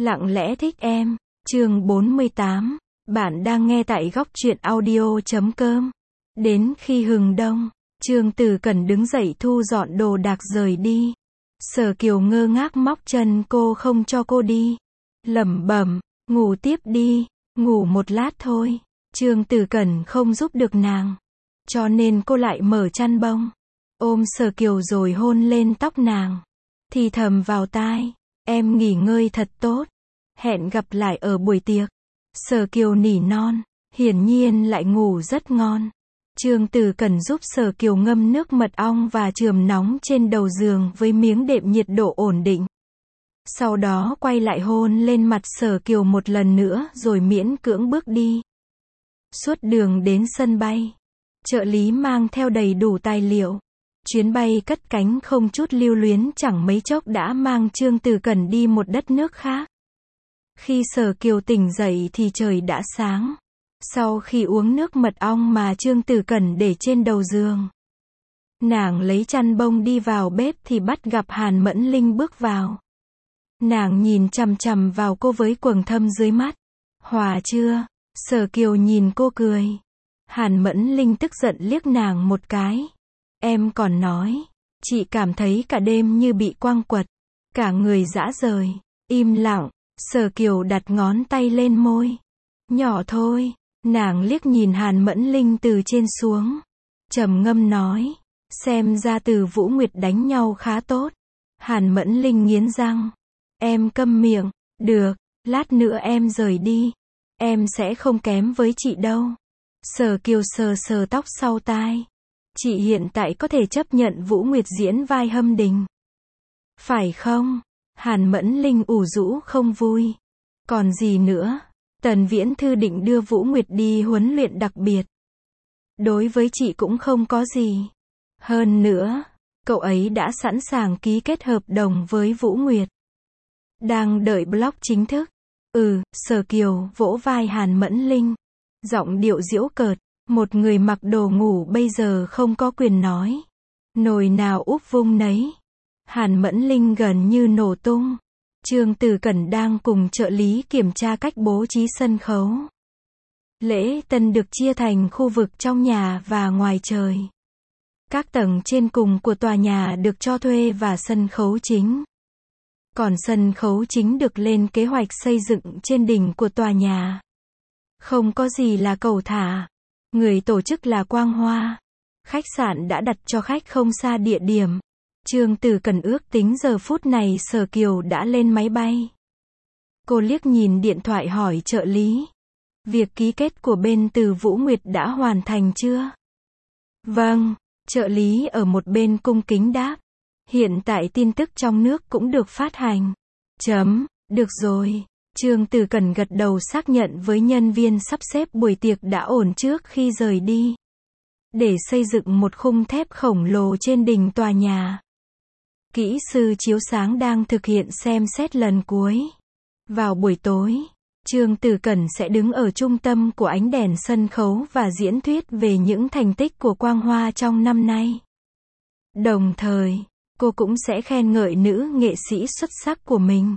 Lặng lẽ thích em. Chương 48. Bạn đang nghe tại góc truyện audio.com. Đến khi hừng đông, Trương Tử Cẩn đứng dậy thu dọn đồ đạc rời đi. Sở Kiều ngơ ngác móc chân cô không cho cô đi. Lẩm bẩm, ngủ tiếp đi, ngủ một lát thôi. Trương Tử Cẩn không giúp được nàng, cho nên cô lại mở chăn bông, ôm Sở Kiều rồi hôn lên tóc nàng, thì thầm vào tai, em nghỉ ngơi thật tốt, hẹn gặp lại ở buổi tiệc. Sở Kiều nỉ non, hiển nhiên lại ngủ rất ngon. Trương Tử Cẩn giúp Sở Kiều ngâm nước mật ong và chườm nóng trên đầu giường với miếng đệm nhiệt độ ổn định. Sau đó quay lại hôn lên mặt Sở Kiều một lần nữa rồi miễn cưỡng bước đi. Suốt đường đến sân bay, trợ lý mang theo đầy đủ tài liệu. Chuyến bay cất cánh không chút lưu luyến, chẳng mấy chốc đã mang Trương Tử Cẩn đi một đất nước khác. Khi Sở Kiều tỉnh dậy thì trời đã sáng. Sau khi uống nước mật ong mà Trương Tử Cẩn để trên đầu giường, nàng lấy chăn bông đi vào bếp thì bắt gặp Hàn Mẫn Linh bước vào. Nàng nhìn chằm chằm vào cô với quầng thâm dưới mắt. Hòa chưa? Sở Kiều nhìn cô cười. Hàn Mẫn Linh tức giận liếc nàng một cái. Em còn nói, chị cảm thấy cả đêm như bị quăng quật, cả người rã rời. Im lặng. Sở Kiều đặt ngón tay lên môi. Nhỏ thôi. Nàng liếc nhìn Hàn Mẫn Linh từ trên xuống, trầm ngâm nói, xem ra Từ Vũ Nguyệt đánh nhau khá tốt. Hàn Mẫn Linh nghiến răng, em câm miệng. Được, lát nữa em rời đi, em sẽ không kém với chị đâu. Sở Kiều sờ sờ tóc sau tai. Chị hiện tại có thể chấp nhận Vũ Nguyệt diễn vai Hâm Đình, phải không? Hàn Mẫn Linh ủ rũ không vui. Còn gì nữa? Tần Viễn Thư định đưa Vũ Nguyệt đi huấn luyện đặc biệt. Đối với chị cũng không có gì. Hơn nữa, cậu ấy đã sẵn sàng ký kết hợp đồng với Vũ Nguyệt. Đang đợi blog chính thức. Sở Kiều vỗ vai Hàn Mẫn Linh, giọng điệu giễu cợt, một người mặc đồ ngủ bây giờ không có quyền nói. Nồi nào úp vung nấy. Hàn Mẫn Linh gần như nổ tung. Trương Tử Cẩn đang cùng trợ lý kiểm tra cách bố trí sân khấu. Lễ tân được chia thành khu vực trong nhà và ngoài trời. Các tầng trên cùng của tòa nhà được cho thuê và sân khấu chính. Còn sân khấu chính được lên kế hoạch xây dựng trên đỉnh của tòa nhà. Không có gì là cầu thả. Người tổ chức là Quang Hoa. Khách sạn đã đặt cho khách không xa địa điểm. Trương Tử Cẩn ước tính giờ phút này Sở Kiều đã lên máy bay. Cô liếc nhìn điện thoại hỏi trợ lý. Việc ký kết của bên Từ Vũ Nguyệt đã hoàn thành chưa? Vâng, trợ lý ở một bên cung kính đáp. Hiện tại tin tức trong nước cũng được phát hành. Được rồi. Trương Tử Cẩn gật đầu xác nhận với nhân viên sắp xếp buổi tiệc đã ổn trước khi rời đi. Để xây dựng một khung thép khổng lồ trên đỉnh tòa nhà. Kỹ sư chiếu sáng đang thực hiện xem xét lần cuối. Vào buổi tối, Trương Tử Cẩn sẽ đứng ở trung tâm của ánh đèn sân khấu và diễn thuyết về những thành tích của Quang Hoa trong năm nay. Đồng thời, cô cũng sẽ khen ngợi nữ nghệ sĩ xuất sắc của mình.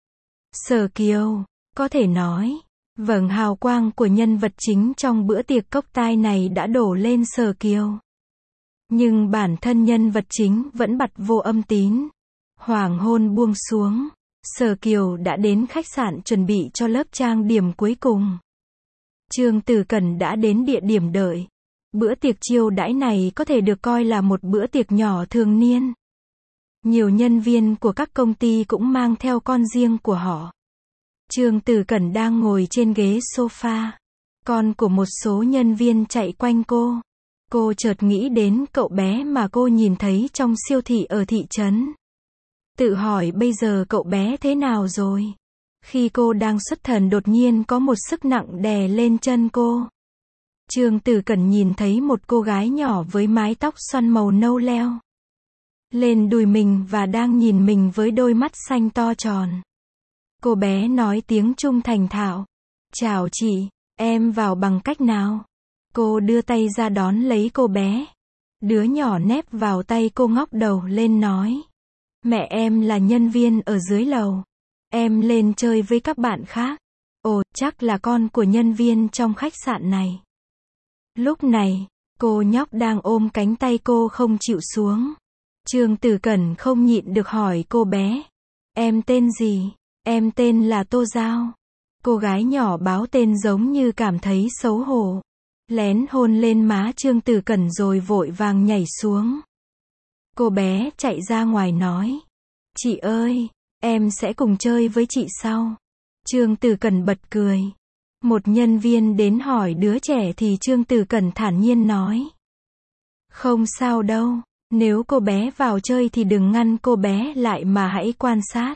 Sở Kiều, có thể nói, vầng hào quang của nhân vật chính trong bữa tiệc cốc tai này đã đổ lên Sở Kiều. Nhưng bản thân nhân vật chính vẫn bặt vô âm tín. Hoàng hôn buông xuống, Sở Kiều đã đến khách sạn chuẩn bị cho lớp trang điểm cuối cùng. Trương Tử Cẩn đã đến địa điểm đợi. Bữa tiệc chiêu đãi này có thể được coi là một bữa tiệc nhỏ thường niên. Nhiều nhân viên của các công ty cũng mang theo con riêng của họ. Trương Tử Cẩn đang ngồi trên ghế sofa. Con của một số nhân viên chạy quanh cô. Cô chợt nghĩ đến cậu bé mà cô nhìn thấy trong siêu thị ở thị trấn. Tự hỏi bây giờ cậu bé thế nào rồi? Khi cô đang xuất thần đột nhiên có một sức nặng đè lên chân cô. Trương Tử Cẩn nhìn thấy một cô gái nhỏ với mái tóc xoăn màu nâu leo lên đùi mình và đang nhìn mình với đôi mắt xanh to tròn. Cô bé nói tiếng Trung thành thạo. Chào chị, em vào bằng cách nào? Cô đưa tay ra đón lấy cô bé. Đứa nhỏ nép vào tay cô ngóc đầu lên nói. Mẹ em là nhân viên ở dưới lầu. Em lên chơi với các bạn khác. Ồ, chắc là con của nhân viên trong khách sạn này. Lúc này, cô nhóc đang ôm cánh tay cô không chịu xuống. Trương Tử Cẩn không nhịn được hỏi cô bé. Em tên gì? Em tên là Tô Giao. Cô gái nhỏ báo tên giống như cảm thấy xấu hổ. Lén hôn lên má Trương Tử Cẩn rồi vội vàng nhảy xuống. Cô bé chạy ra ngoài nói. Chị ơi, em sẽ cùng chơi với chị sau. Trương Tử Cẩn bật cười. Một nhân viên đến hỏi đứa trẻ thì Trương Tử Cẩn thản nhiên nói. Không sao đâu, nếu cô bé vào chơi thì đừng ngăn cô bé lại mà hãy quan sát.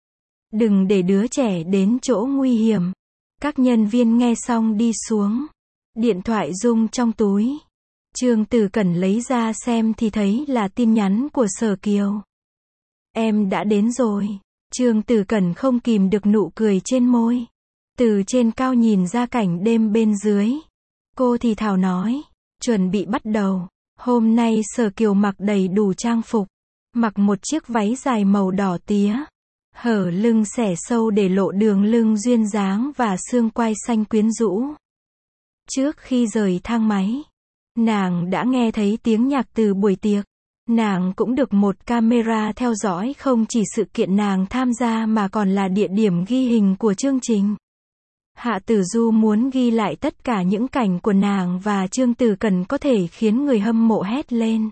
Đừng để đứa trẻ đến chỗ nguy hiểm. Các nhân viên nghe xong đi xuống. Điện thoại rung trong túi. Trương Tử Cẩn lấy ra xem thì thấy là tin nhắn của Sở Kiều. Em đã đến rồi. Trương Tử Cẩn không kìm được nụ cười trên môi. Từ trên cao nhìn ra cảnh đêm bên dưới. Cô thì thào nói. Chuẩn bị bắt đầu. Hôm nay Sở Kiều mặc đầy đủ trang phục. Mặc một chiếc váy dài màu đỏ tía. Hở lưng xẻ sâu để lộ đường lưng duyên dáng và xương quai xanh quyến rũ. Trước khi rời thang máy, nàng đã nghe thấy tiếng nhạc từ buổi tiệc. Nàng cũng được một camera theo dõi không chỉ sự kiện nàng tham gia mà còn là địa điểm ghi hình của chương trình. Hạ Tử Du muốn ghi lại tất cả những cảnh của nàng và Trương Tử Cẩn có thể khiến người hâm mộ hét lên.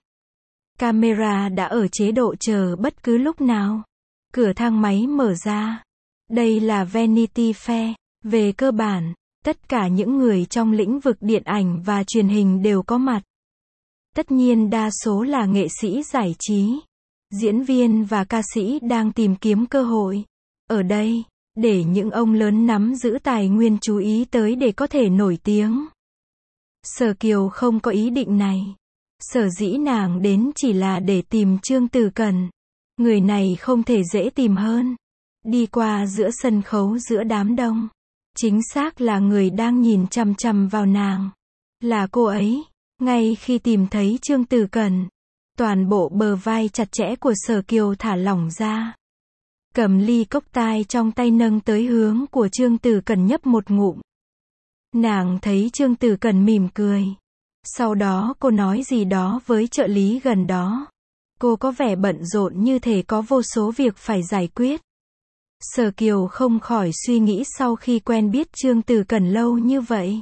Camera đã ở chế độ chờ bất cứ lúc nào. Cửa thang máy mở ra. Đây là Vanity Fair. Về cơ bản, tất cả những người trong lĩnh vực điện ảnh và truyền hình đều có mặt. Tất nhiên đa số là nghệ sĩ giải trí, diễn viên và ca sĩ đang tìm kiếm cơ hội. Ở đây, để những ông lớn nắm giữ tài nguyên chú ý tới để có thể nổi tiếng. Sở Kiều không có ý định này. Sở dĩ nàng đến chỉ là để tìm Trương Tử Cẩn. Người này không thể dễ tìm hơn. Đi qua giữa sân khấu giữa đám đông. Chính xác là người đang nhìn chằm chằm vào nàng. Là cô ấy. Ngay khi tìm thấy Trương Tử Cẩn, toàn bộ bờ vai chặt chẽ của Sở Kiều thả lỏng ra. Cầm ly cốc tai trong tay nâng tới hướng của Trương Tử Cẩn nhấp một ngụm. Nàng thấy Trương Tử Cẩn mỉm cười. Sau đó cô nói gì đó với trợ lý gần đó. Cô có vẻ bận rộn như thể có vô số việc phải giải quyết. Sở Kiều không khỏi suy nghĩ sau khi quen biết Trương Tử Cẩn lâu như vậy.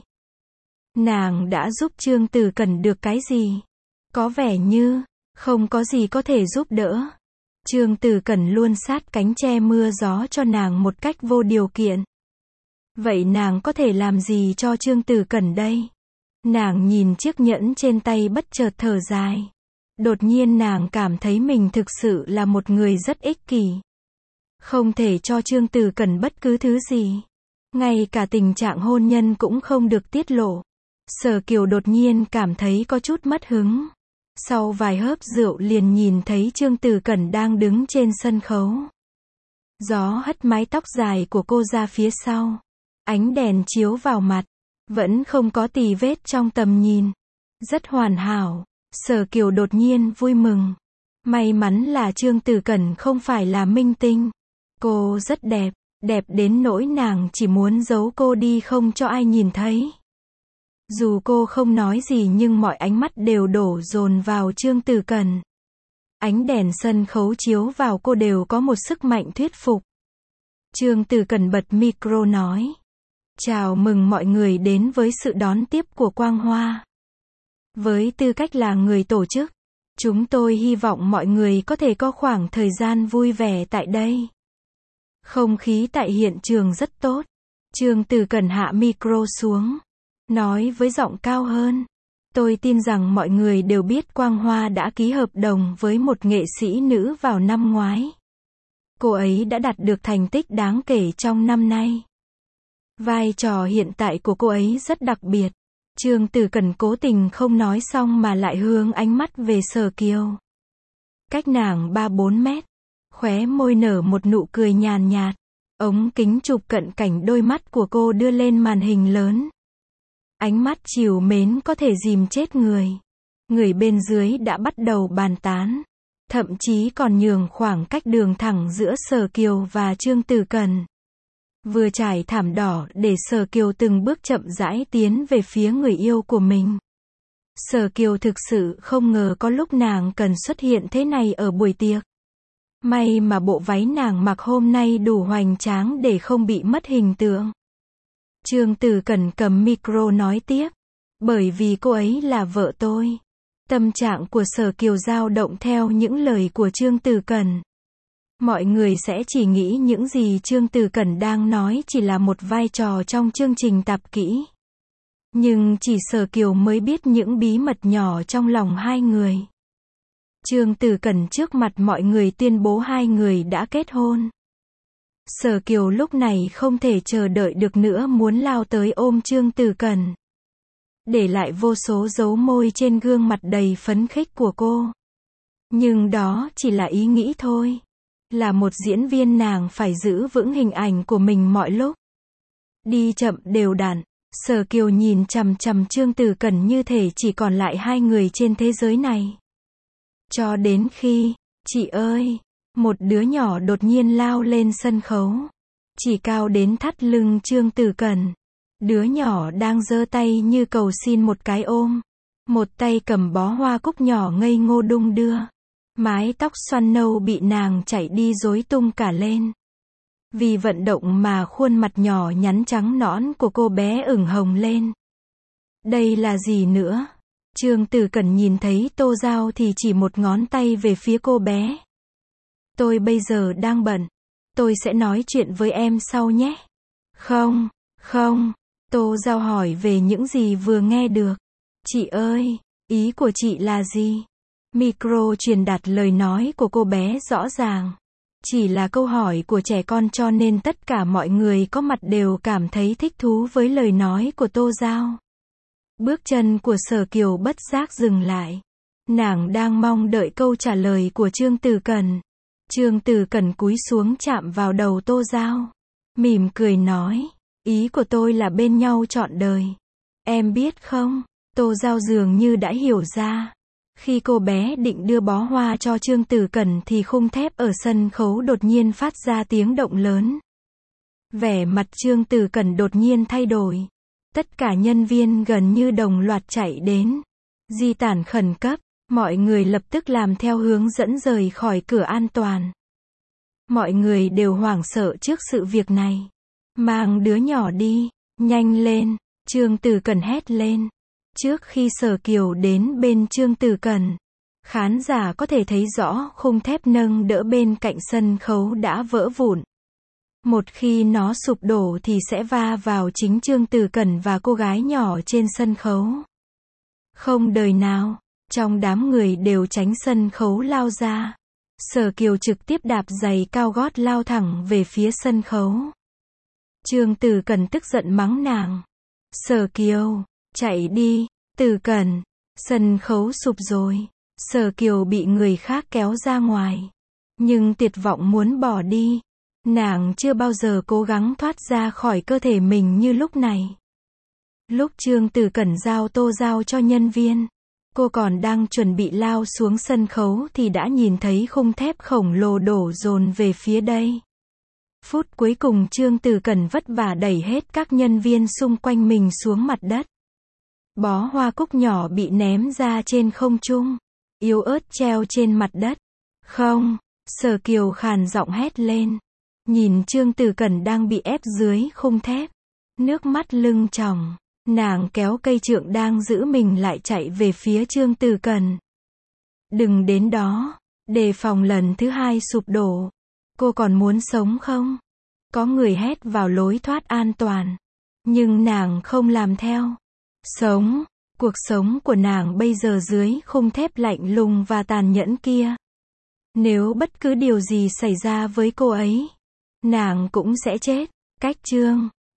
Nàng đã giúp Trương Tử Cẩn được cái gì? Có vẻ như không có gì có thể giúp đỡ. Trương Tử Cẩn luôn sát cánh che mưa gió cho nàng một cách vô điều kiện. Vậy nàng có thể làm gì cho Trương Tử Cẩn đây? Nàng nhìn chiếc nhẫn trên tay bất chợt thở dài. Đột nhiên nàng cảm thấy mình thực sự là một người rất ích kỷ. Không thể cho Trương Tử Cẩn bất cứ thứ gì. Ngay cả tình trạng hôn nhân cũng không được tiết lộ. Sở Kiều đột nhiên cảm thấy có chút mất hứng. Sau vài hớp rượu liền nhìn thấy Trương Tử Cẩn đang đứng trên sân khấu. Gió hất mái tóc dài của cô ra phía sau. Ánh đèn chiếu vào mặt. Vẫn không có tì vết trong tầm nhìn. Rất hoàn hảo. Sở Kiều đột nhiên vui mừng. May mắn là Trương Tử Cẩn không phải là minh tinh. Cô rất đẹp. Đẹp đến nỗi nàng chỉ muốn giấu cô đi không cho ai nhìn thấy. Dù cô không nói gì nhưng mọi ánh mắt đều đổ dồn vào Trương Tử Cẩn. Ánh đèn sân khấu chiếu vào cô đều có một sức mạnh thuyết phục. Trương Tử Cẩn bật micro nói. Chào mừng mọi người đến với sự đón tiếp của Quang Hoa. Với tư cách là người tổ chức, chúng tôi hy vọng mọi người có thể có khoảng thời gian vui vẻ tại đây. Không khí tại hiện trường rất tốt. Trương Tử Cẩn hạ micro xuống. Nói với giọng cao hơn. Tôi tin rằng mọi người đều biết Quang Hoa đã ký hợp đồng với một nghệ sĩ nữ vào năm ngoái. Cô ấy đã đạt được thành tích đáng kể trong năm nay. Vai trò hiện tại của cô ấy rất đặc biệt. Trương Tử Cẩn cố tình không nói xong mà lại hướng ánh mắt về Sở Kiều. Cách nàng 3-4 mét. Khóe môi nở một nụ cười nhàn nhạt. Ống kính chụp cận cảnh đôi mắt của cô đưa lên màn hình lớn. Ánh mắt trìu mến có thể dìm chết người. Người bên dưới đã bắt đầu bàn tán. thậm chí còn nhường khoảng cách đường thẳng giữa Sở Kiều và Trương Tử Cần. Vừa trải thảm đỏ để Sở Kiều từng bước chậm rãi tiến về phía người yêu của mình. Sở Kiều thực sự không ngờ có lúc nàng cần xuất hiện thế này ở buổi tiệc. May mà bộ váy nàng mặc hôm nay đủ hoành tráng để không bị mất hình tượng. Trương Tử Cần cầm micro nói tiếp. Bởi vì cô ấy là vợ tôi. Tâm trạng của Sở Kiều dao động theo những lời của Trương Tử Cần. Mọi người sẽ chỉ nghĩ những gì Trương Tử Cần đang nói chỉ là một vai trò trong chương trình tạp kỹ. Nhưng chỉ Sở Kiều mới biết những bí mật nhỏ trong lòng hai người. Trương Tử Cần trước mặt mọi người tuyên bố hai người đã kết hôn. Sở Kiều lúc này không thể chờ đợi được nữa muốn lao tới ôm Trương Tử Cần. Để lại vô số dấu môi trên gương mặt đầy phấn khích của cô. Nhưng đó chỉ là ý nghĩ thôi. Là một diễn viên nàng phải giữ vững hình ảnh của mình mọi lúc. Đi chậm đều đặn, Sở Kiều nhìn chằm chằm Trương Tử Cần như thể chỉ còn lại hai người trên thế giới này. Cho đến khi, chị ơi, một đứa nhỏ đột nhiên lao lên sân khấu. Chỉ cao đến thắt lưng Trương Tử Cần. Đứa nhỏ đang giơ tay như cầu xin một cái ôm. Một tay cầm bó hoa cúc nhỏ ngây ngô đung đưa. Mái tóc xoăn nâu bị nàng chảy đi rối tung cả lên. Vì vận động mà khuôn mặt nhỏ nhắn trắng nõn của cô bé ửng hồng lên. Đây là gì nữa? Trương Tử Cần nhìn thấy Tô Giao thì chỉ một ngón tay về phía cô bé. Tôi bây giờ đang bận. Tôi sẽ nói chuyện với em sau nhé. Không, không. Tô Giao hỏi về những gì vừa nghe được. Chị ơi, ý của chị là gì? Micro truyền đạt lời nói của cô bé rõ ràng. Chỉ là câu hỏi của trẻ con cho nên tất cả mọi người có mặt đều cảm thấy thích thú với lời nói của Tô Giao. Bước chân của Sở Kiều bất giác dừng lại. Nàng đang mong đợi câu trả lời của Trương Tử Cần. Trương Tử Cần cúi xuống chạm vào đầu Tô Giao. Mỉm cười nói. Ý của tôi là bên nhau trọn đời. Em biết không? Tô Giao dường như đã hiểu ra. Khi cô bé định đưa bó hoa cho Trương Tử Cần thì khung thép ở sân khấu đột nhiên phát ra tiếng động lớn. Vẻ mặt Trương Tử Cần đột nhiên thay đổi. Tất cả nhân viên gần như đồng loạt chạy đến. Di tản khẩn cấp, mọi người lập tức làm theo hướng dẫn rời khỏi cửa an toàn. Mọi người đều hoảng sợ trước sự việc này. Mang đứa nhỏ đi, nhanh lên, Trương Tử Cần hét lên. Trước khi Sở Kiều đến bên Trương Tử Cần, khán giả có thể thấy rõ khung thép nâng đỡ bên cạnh sân khấu đã vỡ vụn. Một khi nó sụp đổ thì sẽ va vào chính Trương Tử Cần và cô gái nhỏ trên sân khấu. Không đời nào, trong đám người đều tránh sân khấu lao ra. Sở Kiều trực tiếp đạp giày cao gót lao thẳng về phía sân khấu. Trương Tử Cần tức giận mắng nàng. Sở Kiều, chạy đi, Tử Cần, sân khấu sụp rồi. Sở Kiều bị người khác kéo ra ngoài. Nhưng tuyệt vọng muốn bỏ đi. Nàng chưa bao giờ cố gắng thoát ra khỏi cơ thể mình như lúc này. Lúc Trương Tử Cần giao Tô Giao cho nhân viên, cô còn đang chuẩn bị lao xuống sân khấu thì đã nhìn thấy khung thép khổng lồ đổ dồn về phía đây. Phút cuối cùng Trương Tử Cần vất vả đẩy hết các nhân viên xung quanh mình xuống mặt đất. Bó hoa cúc nhỏ bị ném ra trên không trung, yếu ớt treo trên mặt đất. Không, Sở Kiều khàn giọng hét lên. Nhìn Trương Tử Cần đang bị ép dưới khung thép. Nước mắt lưng tròng, nàng kéo cây trượng đang giữ mình lại chạy về phía Trương Tử Cần. Đừng đến đó, đề phòng lần thứ hai sụp đổ. Cô còn muốn sống không? Có người hét vào lối thoát an toàn. Nhưng nàng không làm theo. Sống, cuộc sống của nàng bây giờ dưới khung thép lạnh lùng và tàn nhẫn kia. Nếu bất cứ điều gì xảy ra với cô ấy, nàng cũng sẽ chết. Cách chương